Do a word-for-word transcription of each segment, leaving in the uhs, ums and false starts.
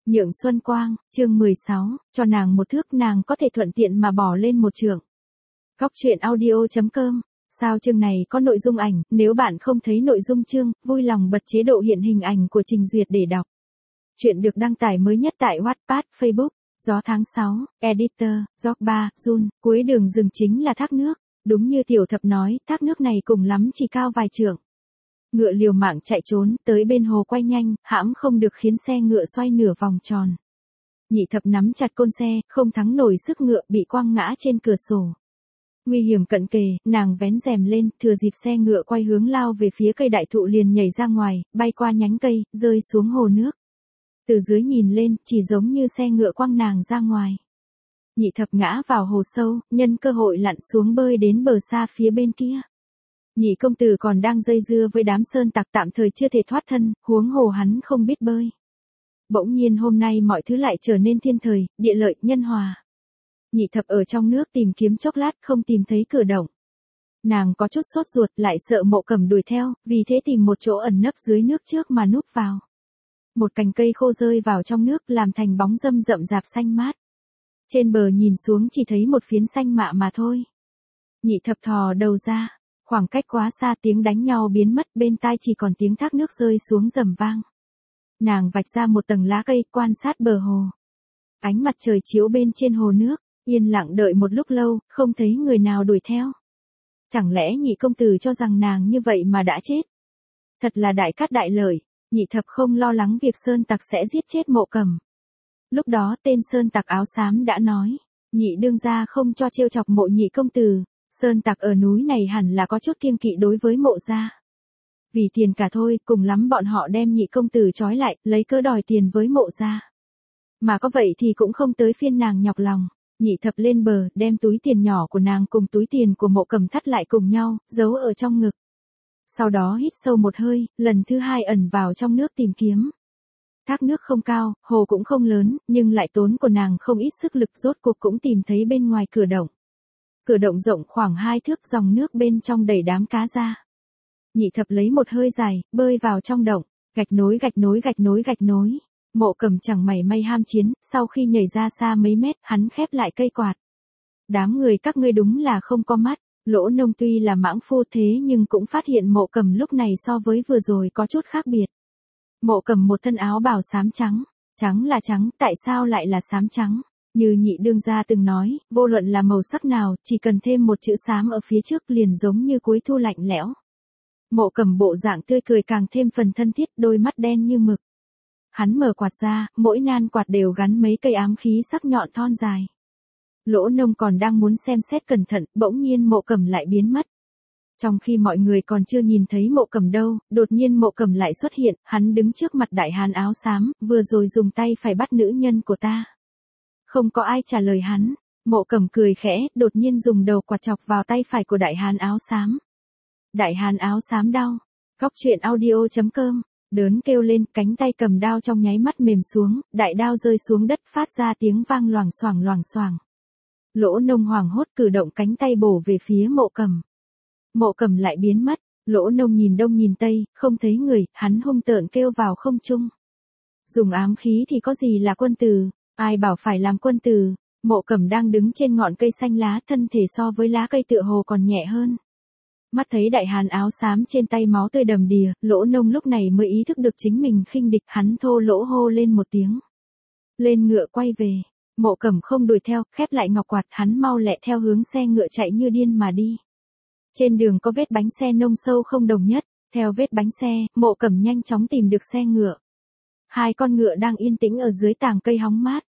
Nhượng Xuân Quang, chương mười sáu, cho nàng một thước nàng có thể thuận tiện mà bỏ lên một trượng. Góc truyện audio.com, sao chương này có nội dung ảnh, nếu bạn không thấy nội dung chương, vui lòng bật chế độ hiện hình ảnh của trình duyệt để đọc. Chuyện được đăng tải mới nhất tại Wattpad, Facebook, gió tháng sáu, Editor, Gióc ba, Jun, cuối đường rừng chính là thác nước, đúng như tiểu thập nói, thác nước này cùng lắm chỉ cao vài trượng. Ngựa liều mạng chạy trốn, tới bên hồ quay nhanh, hãm không được khiến xe ngựa xoay nửa vòng tròn. Nhị thập nắm chặt côn xe, không thắng nổi sức ngựa bị quăng ngã trên cửa sổ. Nguy hiểm cận kề, nàng vén rèm lên, thừa dịp xe ngựa quay hướng lao về phía cây đại thụ liền nhảy ra ngoài, bay qua nhánh cây, rơi xuống hồ nước. Từ dưới nhìn lên, chỉ giống như xe ngựa quăng nàng ra ngoài. Nhị thập ngã vào hồ sâu, nhân cơ hội lặn xuống bơi đến bờ xa phía bên kia. Nhị công tử còn đang dây dưa với đám sơn tặc tạm thời chưa thể thoát thân, huống hồ hắn không biết bơi. Bỗng nhiên hôm nay mọi thứ lại trở nên thiên thời, địa lợi, nhân hòa. Nhị thập ở trong nước tìm kiếm chốc lát không tìm thấy cửa động. Nàng có chút sốt ruột lại sợ Mộ Cẩm đuổi theo, vì thế tìm một chỗ ẩn nấp dưới nước trước mà núp vào. Một cành cây khô rơi vào trong nước làm thành bóng râm rậm rạp xanh mát. Trên bờ nhìn xuống chỉ thấy một phiến xanh mạ mà thôi. Nhị thập thò đầu ra. Khoảng cách quá xa tiếng đánh nhau biến mất bên tai chỉ còn tiếng thác nước rơi xuống rầm vang. Nàng vạch ra một tầng lá cây quan sát bờ hồ. Ánh mặt trời chiếu bên trên hồ nước, yên lặng đợi một lúc lâu, không thấy người nào đuổi theo. Chẳng lẽ nhị công tử cho rằng nàng như vậy mà đã chết? Thật là đại cát đại lợi, nhị thập không lo lắng việc sơn tặc sẽ giết chết Mộ Cẩm. Lúc đó tên sơn tặc áo xám đã nói, nhị đương gia không cho trêu chọc Mộ nhị công tử. Sơn tặc ở núi này hẳn là có chút kiêng kỵ đối với Mộ gia. Vì tiền cả thôi, cùng lắm bọn họ đem nhị công tử trói lại, lấy cớ đòi tiền với Mộ gia. Mà có vậy thì cũng không tới phiên nàng nhọc lòng. Nhị thập lên bờ, đem túi tiền nhỏ của nàng cùng túi tiền của Mộ Cẩm thắt lại cùng nhau, giấu ở trong ngực. Sau đó hít sâu một hơi, lần thứ hai ẩn vào trong nước tìm kiếm. Thác nước không cao, hồ cũng không lớn, nhưng lại tốn của nàng không ít sức lực, rốt cuộc cũng tìm thấy bên ngoài cửa động. Cửa động rộng khoảng hai thước, dòng nước bên trong đầy đám cá ra. Nhị thập lấy một hơi dài, bơi vào trong động, gạch nối gạch nối gạch nối gạch nối. Mộ Cẩm chẳng mảy may ham chiến, sau khi nhảy ra xa mấy mét, hắn khép lại cây quạt. Đám người các ngươi đúng là không có mắt, Lỗ Nông tuy là mãng phu thế nhưng cũng phát hiện Mộ Cẩm lúc này so với vừa rồi có chút khác biệt. Mộ Cẩm một thân áo bào xám trắng, trắng là trắng, tại sao lại là xám trắng? Như nhị đương gia từng nói, vô luận là màu sắc nào, chỉ cần thêm một chữ xám ở phía trước liền giống như cuối thu lạnh lẽo. Mộ Cẩm bộ dạng tươi cười càng thêm phần thân thiết, đôi mắt đen như mực. Hắn mở quạt ra, mỗi nan quạt đều gắn mấy cây ám khí sắc nhọn thon dài. Lỗ Nông còn đang muốn xem xét cẩn thận, bỗng nhiên Mộ Cẩm lại biến mất. Trong khi mọi người còn chưa nhìn thấy Mộ Cẩm đâu, đột nhiên Mộ Cẩm lại xuất hiện, hắn đứng trước mặt đại hán áo xám, vừa rồi dùng tay phải bắt nữ nhân của ta. Không có ai trả lời hắn, Mộ Cẩm cười khẽ, đột nhiên dùng đầu quạt chọc vào tay phải của đại hán áo xám. Đại hán áo xám đau. Góc truyện audio.com, đớn kêu lên, cánh tay cầm đao trong nháy mắt mềm xuống, đại đao rơi xuống đất phát ra tiếng vang loảng xoảng loảng xoảng. Lỗ Nông hoảng hốt cử động cánh tay bổ về phía Mộ Cẩm. Mộ Cẩm lại biến mất, Lỗ Nông nhìn đông nhìn tây, không thấy người, hắn hung tợn kêu vào không trung. Dùng ám khí thì có gì là quân tử? Ai bảo phải làm quân tử? Mộ Cẩm đang đứng trên ngọn cây xanh lá, thân thể so với lá cây tựa hồ còn nhẹ hơn. Mắt thấy đại hán áo xám trên tay máu tươi đầm đìa, Lỗ Nông lúc này mới ý thức được chính mình khinh địch, hắn thô lỗ hô lên một tiếng. Lên ngựa quay về, Mộ Cẩm không đuổi theo, khép lại ngọc quạt, hắn mau lẹ theo hướng xe ngựa chạy như điên mà đi. Trên đường có vết bánh xe nông sâu không đồng nhất, theo vết bánh xe, Mộ Cẩm nhanh chóng tìm được xe ngựa. Hai con ngựa đang yên tĩnh ở dưới tàng cây hóng mát.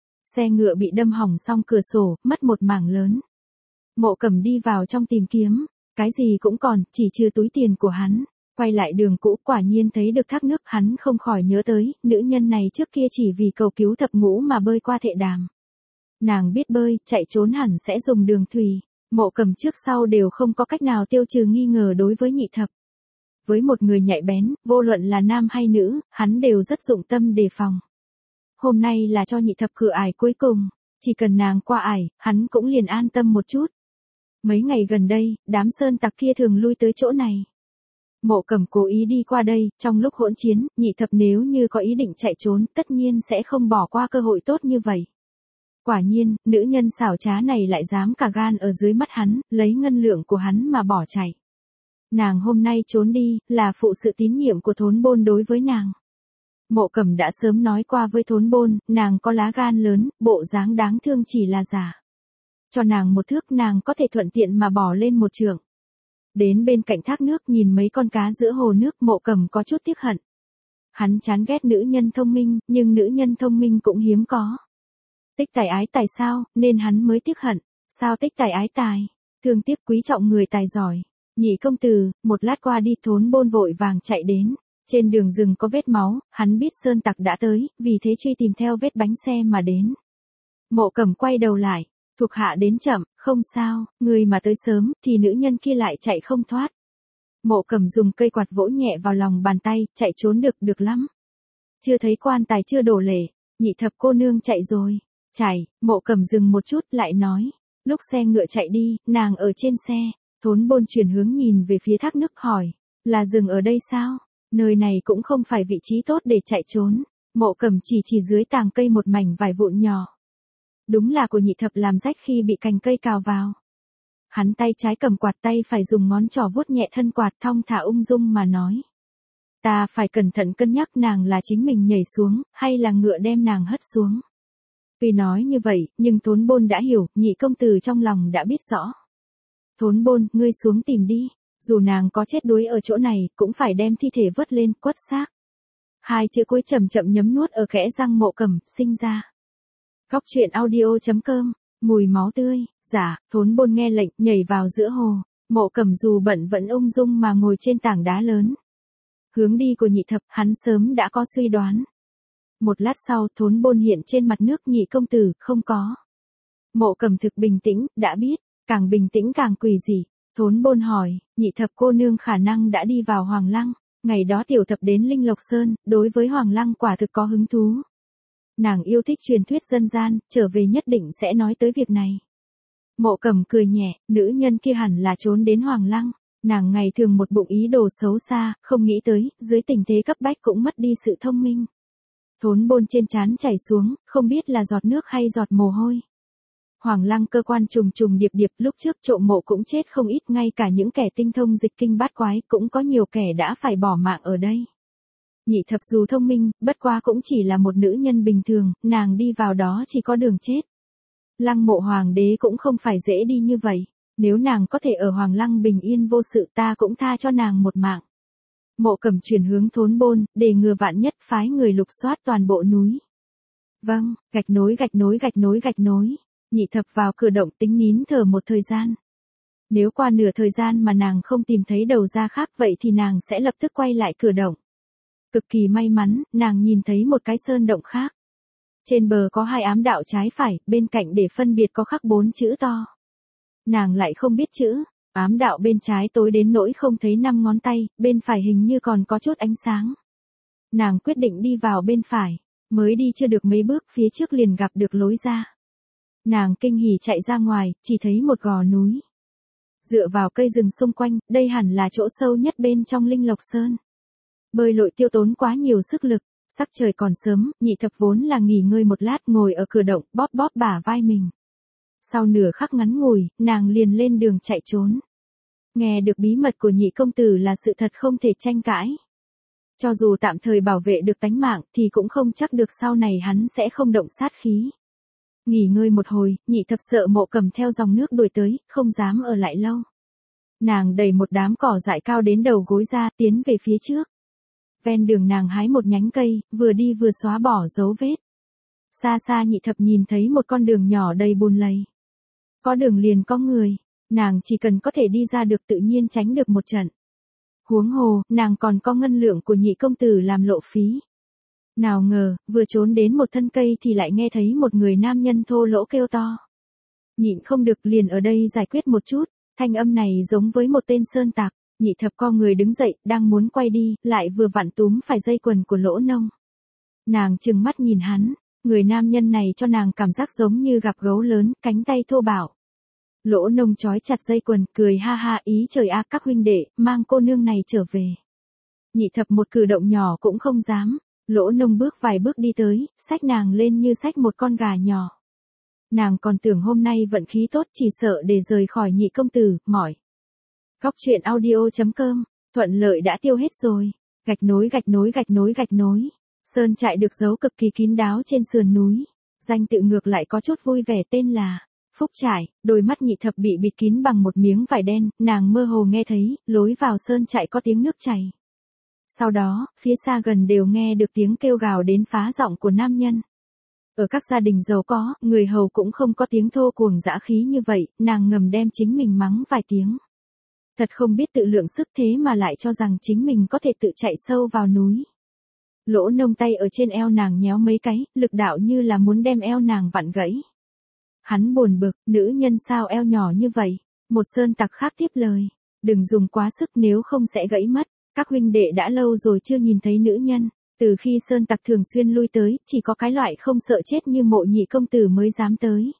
Xe ngựa bị đâm hỏng xong cửa sổ, mất một mảng lớn. Mộ Cẩm đi vào trong tìm kiếm, cái gì cũng còn, chỉ trừ túi tiền của hắn. Quay lại đường cũ, quả nhiên thấy được thác nước, hắn không khỏi nhớ tới, nữ nhân này trước kia chỉ vì cầu cứu thập ngũ mà bơi qua thệ đàm. Nàng biết bơi, chạy trốn hẳn sẽ dùng đường thủy. Mộ Cẩm trước sau đều không có cách nào tiêu trừ nghi ngờ đối với nhị thập. Với một người nhạy bén, vô luận là nam hay nữ, hắn đều rất dụng tâm đề phòng. Hôm nay là cho nhị thập cửa ải cuối cùng, chỉ cần nàng qua ải, hắn cũng liền an tâm một chút. Mấy ngày gần đây, đám sơn tặc kia thường lui tới chỗ này. Mộ Cẩm cố ý đi qua đây, trong lúc hỗn chiến, Nhị Thập nếu như có ý định chạy trốn, tất nhiên sẽ không bỏ qua cơ hội tốt như vậy. Quả nhiên, nữ nhân xảo trá này lại dám cả gan ở dưới mắt hắn, lấy ngân lượng của hắn mà bỏ chạy. Nàng hôm nay trốn đi, là phụ sự tín nhiệm của Thốn Bôn đối với nàng. Mộ Cẩm đã sớm nói qua với Thốn Bôn, nàng có lá gan lớn, bộ dáng đáng thương chỉ là giả. Cho nàng một thước nàng có thể thuận tiện mà bỏ lên một trượng. Đến bên cạnh thác nước nhìn mấy con cá giữa hồ nước, Mộ Cẩm có chút tiếc hận. Hắn chán ghét nữ nhân thông minh, nhưng nữ nhân thông minh cũng hiếm có. Tích tài ái tài sao, nên hắn mới tiếc hận. Sao tích tài ái tài? Thương tiếc quý trọng người tài giỏi. Nhị công tử, một lát qua đi. Thốn Bôn vội vàng chạy đến. Trên đường rừng có vết máu, hắn biết sơn tặc đã tới, vì thế truy tìm theo vết bánh xe mà đến. Mộ Cẩm quay đầu lại, thuộc hạ đến chậm, không sao, người mà tới sớm, thì nữ nhân kia lại chạy không thoát. Mộ Cẩm dùng cây quạt vỗ nhẹ vào lòng bàn tay, chạy trốn được, được lắm. Chưa thấy quan tài chưa đổ lệ, Nhị Thập cô nương chạy rồi. Chạy, Mộ Cẩm dừng một chút, lại nói, lúc xe ngựa chạy đi, nàng ở trên xe. Thốn Bôn chuyển hướng nhìn về phía thác nước hỏi, là dừng ở đây sao? Nơi này cũng không phải vị trí tốt để chạy trốn. Mộ Cẩm chỉ chỉ dưới tàng cây một mảnh vải vụn nhỏ. Đúng là của Nhị Thập làm rách khi bị cành cây cào vào. Hắn tay trái cầm quạt, tay phải dùng ngón trỏ vuốt nhẹ thân quạt, thong thả ung dung mà nói. Ta phải cẩn thận cân nhắc nàng là chính mình nhảy xuống, hay là ngựa đem nàng hất xuống. Tuy nói như vậy, nhưng Thốn Bôn đã hiểu, Nhị công tử trong lòng đã biết rõ. Thốn Bôn, ngươi xuống tìm đi. Dù nàng có chết đuối ở chỗ này, cũng phải đem thi thể vớt lên, quất xác. Hai chữ cuối chậm chậm nhấm nuốt ở kẽ răng Mộ Cẩm, sinh ra. Góc truyện audio chấm com, mùi máu tươi, giả. Thốn Bôn nghe lệnh, nhảy vào giữa hồ. Mộ Cẩm dù bận vẫn ung dung mà ngồi trên tảng đá lớn. Hướng đi của Nhị Thập, hắn sớm đã có suy đoán. Một lát sau, Thốn Bôn hiện trên mặt nước. Nhị công tử, không có. Mộ Cẩm thực bình tĩnh, đã biết, càng bình tĩnh càng quỷ dị. Thốn Bôn hỏi, Nhị Thập cô nương khả năng đã đi vào Hoàng Lăng. Ngày đó tiểu thập đến Linh Lộc Sơn, đối với Hoàng Lăng quả thực có hứng thú. Nàng yêu thích truyền thuyết dân gian, trở về nhất định sẽ nói tới việc này. Mộ Cẩm cười nhẹ, nữ nhân kia hẳn là trốn đến Hoàng Lăng. Nàng ngày thường một bụng ý đồ xấu xa, không nghĩ tới, dưới tình thế cấp bách cũng mất đi sự thông minh. Thốn Bôn trên trán chảy xuống, không biết là giọt nước hay giọt mồ hôi. Hoàng Lăng cơ quan trùng trùng điệp điệp, lúc trước trộm mộ cũng chết không ít, ngay cả những kẻ tinh thông dịch kinh bát quái cũng có nhiều kẻ đã phải bỏ mạng ở đây. Nhị Thập dù thông minh, bất quá cũng chỉ là một nữ nhân bình thường, nàng đi vào đó chỉ có đường chết. Lăng mộ hoàng đế cũng không phải dễ đi như vậy, nếu nàng có thể ở Hoàng Lăng bình yên vô sự, ta cũng tha cho nàng một mạng. Mộ Cẩm chuyển hướng Thốn Bôn, để ngừa vạn nhất, phái người lục soát toàn bộ núi. Vâng, gạch nối gạch nối gạch nối gạch nối. Nhị Thập vào cửa động tính nín thở một thời gian. Nếu qua nửa thời gian mà nàng không tìm thấy đầu ra khác, vậy thì nàng sẽ lập tức quay lại cửa động. Cực kỳ may mắn, nàng nhìn thấy một cái sơn động khác. Trên bờ có hai ám đạo trái phải, bên cạnh để phân biệt có khắc bốn chữ to. Nàng lại không biết chữ, ám đạo bên trái tối đến nỗi không thấy năm ngón tay, bên phải hình như còn có chút ánh sáng. Nàng quyết định đi vào bên phải, mới đi chưa được mấy bước phía trước liền gặp được lối ra. Nàng kinh hỉ chạy ra ngoài, chỉ thấy một gò núi. Dựa vào cây rừng xung quanh, đây hẳn là chỗ sâu nhất bên trong Linh Lộc Sơn. Bơi lội tiêu tốn quá nhiều sức lực, sắc trời còn sớm, Nhị Thập vốn là nghỉ ngơi một lát, ngồi ở cửa động, bóp bóp bả vai mình. Sau nửa khắc ngắn ngủi, nàng liền lên đường chạy trốn. Nghe được bí mật của Nhị công tử là sự thật không thể tranh cãi. Cho dù tạm thời bảo vệ được tánh mạng, thì cũng không chắc được sau này hắn sẽ không động sát khí. Nghỉ ngơi một hồi, Nhị Thập sợ Mộ Cẩm theo dòng nước đuổi tới, không dám ở lại lâu. Nàng đẩy một đám cỏ dại cao đến đầu gối ra, tiến về phía trước. Ven đường nàng hái một nhánh cây, vừa đi vừa xóa bỏ dấu vết. Xa xa Nhị Thập nhìn thấy một con đường nhỏ đầy bùn lầy. Có đường liền có người, nàng chỉ cần có thể đi ra được tự nhiên tránh được một trận. Huống hồ, nàng còn có ngân lượng của Nhị công tử làm lộ phí. Nào ngờ, vừa trốn đến một thân cây thì lại nghe thấy một người nam nhân thô lỗ kêu to. Nhịn không được liền ở đây giải quyết một chút, thanh âm này giống với một tên sơn tặc. Nhị Thập co người đứng dậy, đang muốn quay đi, lại vừa vặn túm phải dây quần của Lỗ Nông. Nàng trừng mắt nhìn hắn, người nam nhân này cho nàng cảm giác giống như gặp gấu lớn, cánh tay thô bạo. Lỗ Nông trói chặt dây quần, cười ha ha, ý trời a, các huynh đệ, mang cô nương này trở về. Nhị thập một cử động nhỏ cũng không dám. Lỗ Nông bước vài bước đi tới, xách nàng lên như xách một con gà nhỏ. Nàng còn tưởng hôm nay vận khí tốt, chỉ sợ để rời khỏi nhị công tử, mỏi. Góc truyện audio chấm com, thuận lợi đã tiêu hết rồi. Gạch nối gạch nối gạch nối gạch nối. Sơn trại được giấu cực kỳ kín đáo trên sườn núi. Danh tự ngược lại có chút vui vẻ, tên là Phúc Trại. Đôi mắt nhị thập bị bịt kín bằng một miếng vải đen, nàng mơ hồ nghe thấy, lối vào sơn trại có tiếng nước chảy. Sau đó, phía xa gần đều nghe được tiếng kêu gào đến phá giọng của nam nhân. Ở các gia đình giàu có, người hầu cũng không có tiếng thô cuồng dã khí như vậy, nàng ngầm đem chính mình mắng vài tiếng. Thật không biết tự lượng sức, thế mà lại cho rằng chính mình có thể tự chạy sâu vào núi. Lỗ Nông tay ở trên eo nàng nhéo mấy cái, lực đạo như là muốn đem eo nàng vặn gãy. Hắn buồn bực, nữ nhân sao eo nhỏ như vậy? Một sơn tặc khác tiếp lời. Đừng dùng quá sức nếu không sẽ gãy mất. Các huynh đệ đã lâu rồi chưa nhìn thấy nữ nhân. Từ khi sơn tặc thường xuyên lui tới, chỉ có cái loại không sợ chết như Mộ nhị công tử mới dám tới.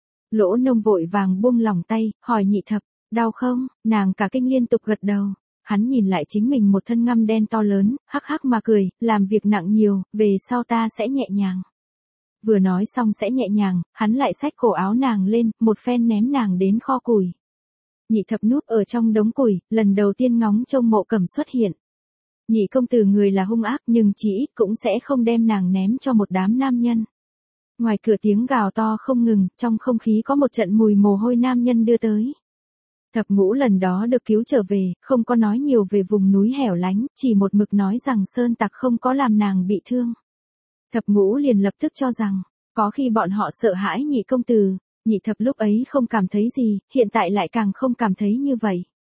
Lỗ Nông vội vàng buông lỏng tay, hỏi nhị thập, đau không? Nàng cả kinh liên tục gật đầu. Hắn nhìn lại chính mình một thân ngăm đen to lớn, hắc hắc mà cười, làm việc nặng nhiều, về sau ta sẽ nhẹ nhàng. Vừa nói xong sẽ nhẹ nhàng, hắn lại xách cổ áo nàng lên, một phen ném nàng đến kho củi. Nhị thập núp ở trong đống củi, lần đầu tiên ngóng trông Mộ Cẩm xuất hiện. Nhị công tử người là hung ác nhưng chỉ ít cũng sẽ không đem nàng ném cho một đám nam nhân. Ngoài cửa tiếng gào to không ngừng, trong không khí có một trận mùi mồ hôi nam nhân đưa tới. Thập Ngũ lần đó được cứu trở về, không có nói nhiều về vùng núi hẻo lánh, chỉ một mực nói rằng sơn tặc không có làm nàng bị thương. Thập Ngũ liền lập tức cho rằng, có khi bọn họ sợ hãi nhị công tử, nhị thập lúc ấy không cảm thấy gì, hiện tại lại càng không cảm thấy như vậy.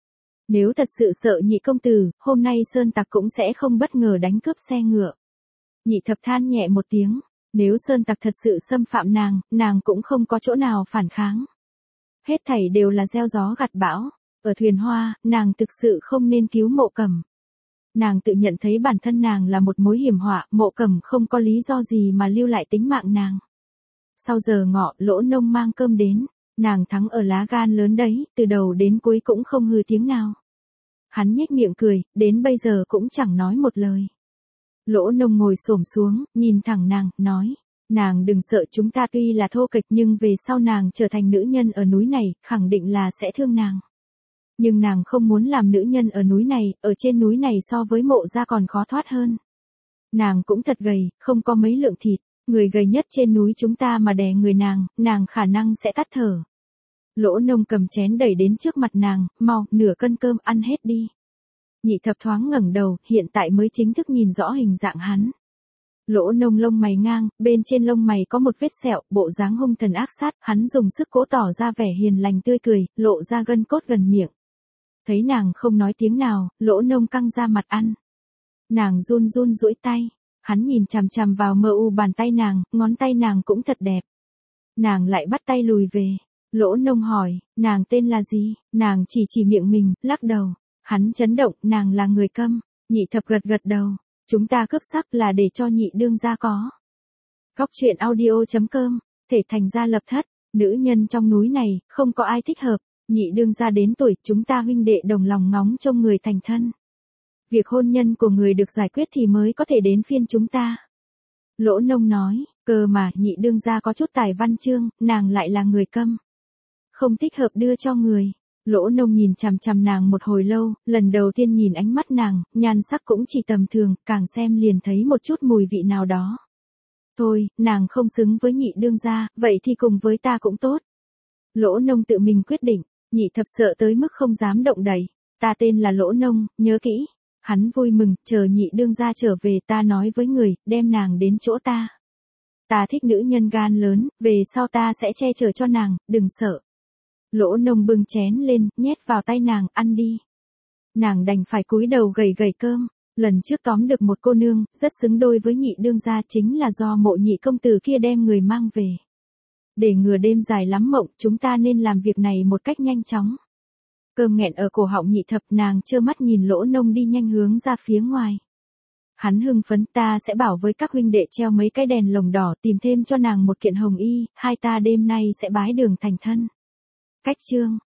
Nếu thật sự sợ nhị công tử, hôm nay sơn tặc cũng sẽ không bất ngờ đánh cướp xe ngựa. Nhị thập than nhẹ một tiếng, nếu sơn tặc thật sự xâm phạm nàng, nàng cũng không có chỗ nào phản kháng. Hết thảy đều là gieo gió gặt bão, ở thuyền hoa, nàng thực sự không nên cứu Mộ Cẩm. Nàng tự nhận thấy bản thân nàng là một mối hiểm họa, Mộ Cẩm không có lý do gì mà lưu lại tính mạng nàng. Sau giờ ngọ, Lỗ Nông mang cơm đến, nàng thắng ở lá gan lớn đấy, từ đầu đến cuối cũng không hừ tiếng nào. Hắn nhếch miệng cười, đến bây giờ cũng chẳng nói một lời. Lỗ Nông ngồi xổm xuống, nhìn thẳng nàng, nói, nàng đừng sợ, chúng ta tuy là thô kệch nhưng về sau nàng trở thành nữ nhân ở núi này, khẳng định là sẽ thương nàng. Nhưng nàng không muốn làm nữ nhân ở núi này, ở trên núi này so với Mộ gia còn khó thoát hơn. Nàng cũng thật gầy, không có mấy lượng thịt, người gầy nhất trên núi chúng ta mà đè người nàng, nàng khả năng sẽ tắt thở. Lỗ Nông cầm chén đẩy đến trước mặt nàng, mau, nửa cân cơm ăn hết đi. Nhị thập thoáng ngẩng đầu, hiện tại mới chính thức nhìn rõ hình dạng hắn. Lỗ Nông lông mày ngang, bên trên lông mày có một vết sẹo, bộ dáng hung thần ác sát, hắn dùng sức cố tỏ ra vẻ hiền lành tươi cười, lộ ra gân cốt gần miệng. Thấy nàng không nói tiếng nào, Lỗ Nông căng ra mặt ăn. Nàng run run duỗi tay, hắn nhìn chằm chằm vào mờ u bàn tay nàng, ngón tay nàng cũng thật đẹp. Nàng lại bắt tay lùi về. Lỗ Nông hỏi, nàng tên là gì? Nàng chỉ chỉ miệng mình, lắc đầu. Hắn chấn động, nàng là người Câm. Nhị thập gật gật đầu. Chúng ta cướp sắc là để cho nhị đương gia có. Góc truyện audio chấm com, thể thành gia lập thất, nữ nhân trong núi này, không có ai thích hợp. Nhị đương gia đến tuổi, chúng ta huynh đệ đồng lòng ngóng trông người thành thân. Việc hôn nhân của người được giải quyết thì mới có thể đến phiên chúng ta. Lỗ Nông nói, cơ mà nhị đương gia có chút tài văn chương, nàng lại là người Câm. Không thích hợp đưa cho người. Lỗ Nông nhìn chằm chằm nàng một hồi lâu, lần đầu tiên nhìn ánh mắt nàng, nhan sắc cũng chỉ tầm thường, càng xem liền thấy một chút mùi vị nào đó. Thôi, nàng không xứng với nhị đương gia, vậy thì cùng với ta cũng tốt. Lỗ Nông tự mình quyết định, nhị thập sợ tới mức không dám động đậy. Ta tên là Lỗ Nông, nhớ kỹ. Hắn vui mừng, chờ nhị đương gia trở về ta nói với người, đem nàng đến chỗ ta. Ta thích nữ nhân gan lớn, về sau ta sẽ che chở cho nàng, đừng sợ. Lỗ Nông bưng chén lên, nhét vào tay nàng, ăn đi. Nàng đành phải cúi đầu gầy gầy cơm. Lần trước tóm được một cô nương, rất xứng đôi với nhị đương gia chính là do Mộ nhị công tử kia đem người mang về. Để ngừa đêm dài lắm mộng, chúng ta nên làm việc này một cách nhanh chóng. Cơm nghẹn ở cổ họng nhị thập, nàng trơ mắt nhìn Lỗ Nông đi nhanh hướng ra phía ngoài. Hắn hưng phấn, ta sẽ bảo với các huynh đệ treo mấy cái đèn lồng đỏ tìm thêm cho nàng một kiện hồng y, hai ta đêm nay sẽ bái đường thành thân. Cách chương